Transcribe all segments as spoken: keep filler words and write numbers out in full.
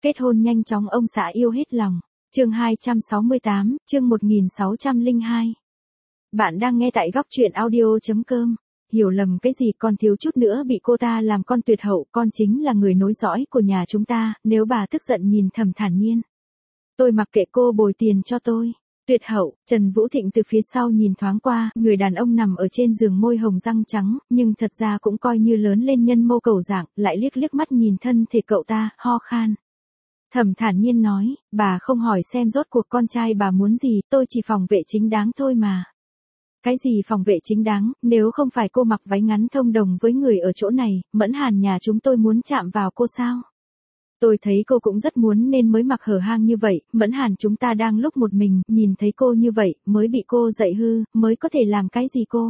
Kết hôn nhanh chóng ông xã yêu hết lòng. Chương hai trăm sáu mươi tám, chương một nghìn sáu trăm lẻ hai. Bạn đang nghe tại góc truyện audio chấm com. Hiểu lầm cái gì, con thiếu chút nữa bị cô ta làm con tuyệt hậu, con chính là người nối dõi của nhà chúng ta, nếu bà tức giận nhìn Thẩm Thản Nhiên. Tôi mặc kệ cô bồi tiền cho tôi. Tuyệt hậu. Trần Vũ Thịnh từ phía sau nhìn thoáng qua, người đàn ông nằm ở trên giường môi hồng răng trắng, nhưng thật ra cũng coi như lớn lên nhân mô cầu dạng, lại liếc liếc mắt nhìn thân thể cậu ta, ho khan. Thẩm Thản Nhiên nói, bà không hỏi xem rốt cuộc con trai bà muốn gì, tôi chỉ phòng vệ chính đáng thôi mà. Cái gì phòng vệ chính đáng, nếu không phải cô mặc váy ngắn thông đồng với người ở chỗ này, Mẫn Hàn nhà chúng tôi muốn chạm vào cô sao? Tôi thấy cô cũng rất muốn nên mới mặc hở hang như vậy, Mẫn Hàn chúng ta đang lúc một mình, nhìn thấy cô như vậy, mới bị cô dạy hư, mới có thể làm cái gì cô?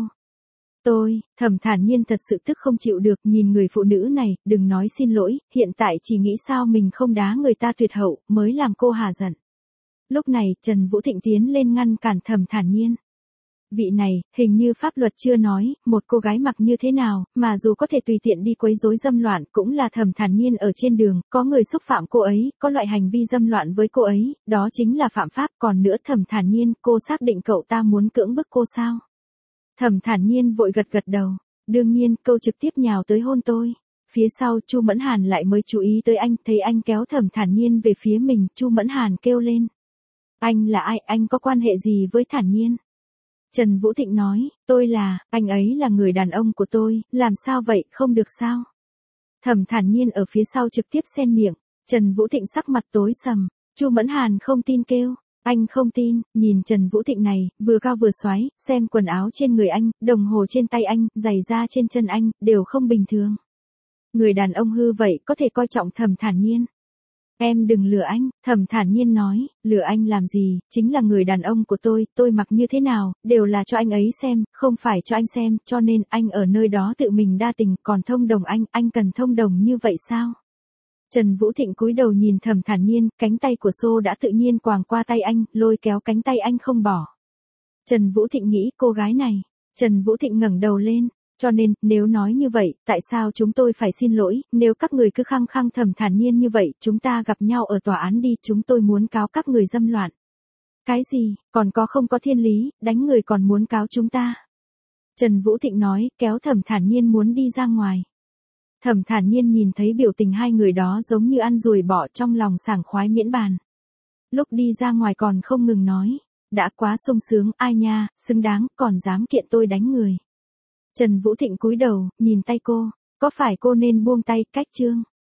Tôi, Thẩm Thản Nhiên thật sự tức không chịu được, nhìn người phụ nữ này, đừng nói xin lỗi, hiện tại chỉ nghĩ sao mình không đá người ta tuyệt hậu, mới làm cô hà giận. Lúc này, Trần Vũ Thịnh tiến lên ngăn cản Thẩm Thản Nhiên. Vị này, hình như pháp luật chưa nói, một cô gái mặc như thế nào, mà dù có thể tùy tiện đi quấy rối dâm loạn, cũng là Thẩm Thản Nhiên ở trên đường, có người xúc phạm cô ấy, có loại hành vi dâm loạn với cô ấy, đó chính là phạm pháp, còn nữa Thẩm Thản Nhiên, cô xác định cậu ta muốn cưỡng bức cô sao? Thẩm Thản Nhiên vội gật gật đầu, đương nhiên, câu trực tiếp nhào tới hôn tôi. Phía sau, Chu Mẫn Hàn lại mới chú ý tới anh, thấy anh kéo Thẩm Thản Nhiên về phía mình, Chu Mẫn Hàn kêu lên. Anh là ai, anh có quan hệ gì với Thản Nhiên? Trần Vũ Thịnh nói, tôi là, anh ấy là người đàn ông của tôi, làm sao vậy, không được sao? Thẩm Thản Nhiên ở phía sau trực tiếp xen miệng, Trần Vũ Thịnh sắc mặt tối sầm, Chu Mẫn Hàn không tin kêu. Anh không tin, nhìn Trần Vũ Thịnh này, vừa cao vừa xoái, xem quần áo trên người anh, đồng hồ trên tay anh, giày da trên chân anh, đều không bình thường. Người đàn ông hư vậy có thể coi trọng Thẩm Thản Nhiên. Em đừng lừa anh, Thẩm Thản Nhiên nói, lừa anh làm gì, chính là người đàn ông của tôi, tôi mặc như thế nào, đều là cho anh ấy xem, không phải cho anh xem, cho nên anh ở nơi đó tự mình đa tình, còn thông đồng anh, anh cần thông đồng như vậy sao? Trần Vũ Thịnh cúi đầu nhìn Thẩm Thản Nhiên, cánh tay của Xô đã tự nhiên quàng qua tay anh, lôi kéo cánh tay anh không bỏ. Trần Vũ Thịnh nghĩ cô gái này. Trần Vũ Thịnh ngẩng đầu lên, cho nên, nếu nói như vậy, tại sao chúng tôi phải xin lỗi, nếu các người cứ khăng khăng Thẩm Thản Nhiên như vậy, chúng ta gặp nhau ở tòa án đi, chúng tôi muốn cáo các người dâm loạn. Cái gì, còn có không có thiên lý, đánh người còn muốn cáo chúng ta. Trần Vũ Thịnh nói, kéo Thẩm Thản Nhiên muốn đi ra ngoài. Thẩm Thản Nhiên nhìn thấy biểu tình hai người đó giống như ăn ruồi bọ, trong lòng sảng khoái miễn bàn. Lúc đi ra ngoài còn không ngừng nói, đã quá sung sướng, ai nha, xứng đáng, còn dám kiện tôi đánh người. Trần Vũ Thịnh cúi đầu, nhìn tay cô, có phải cô nên buông tay, cách chương.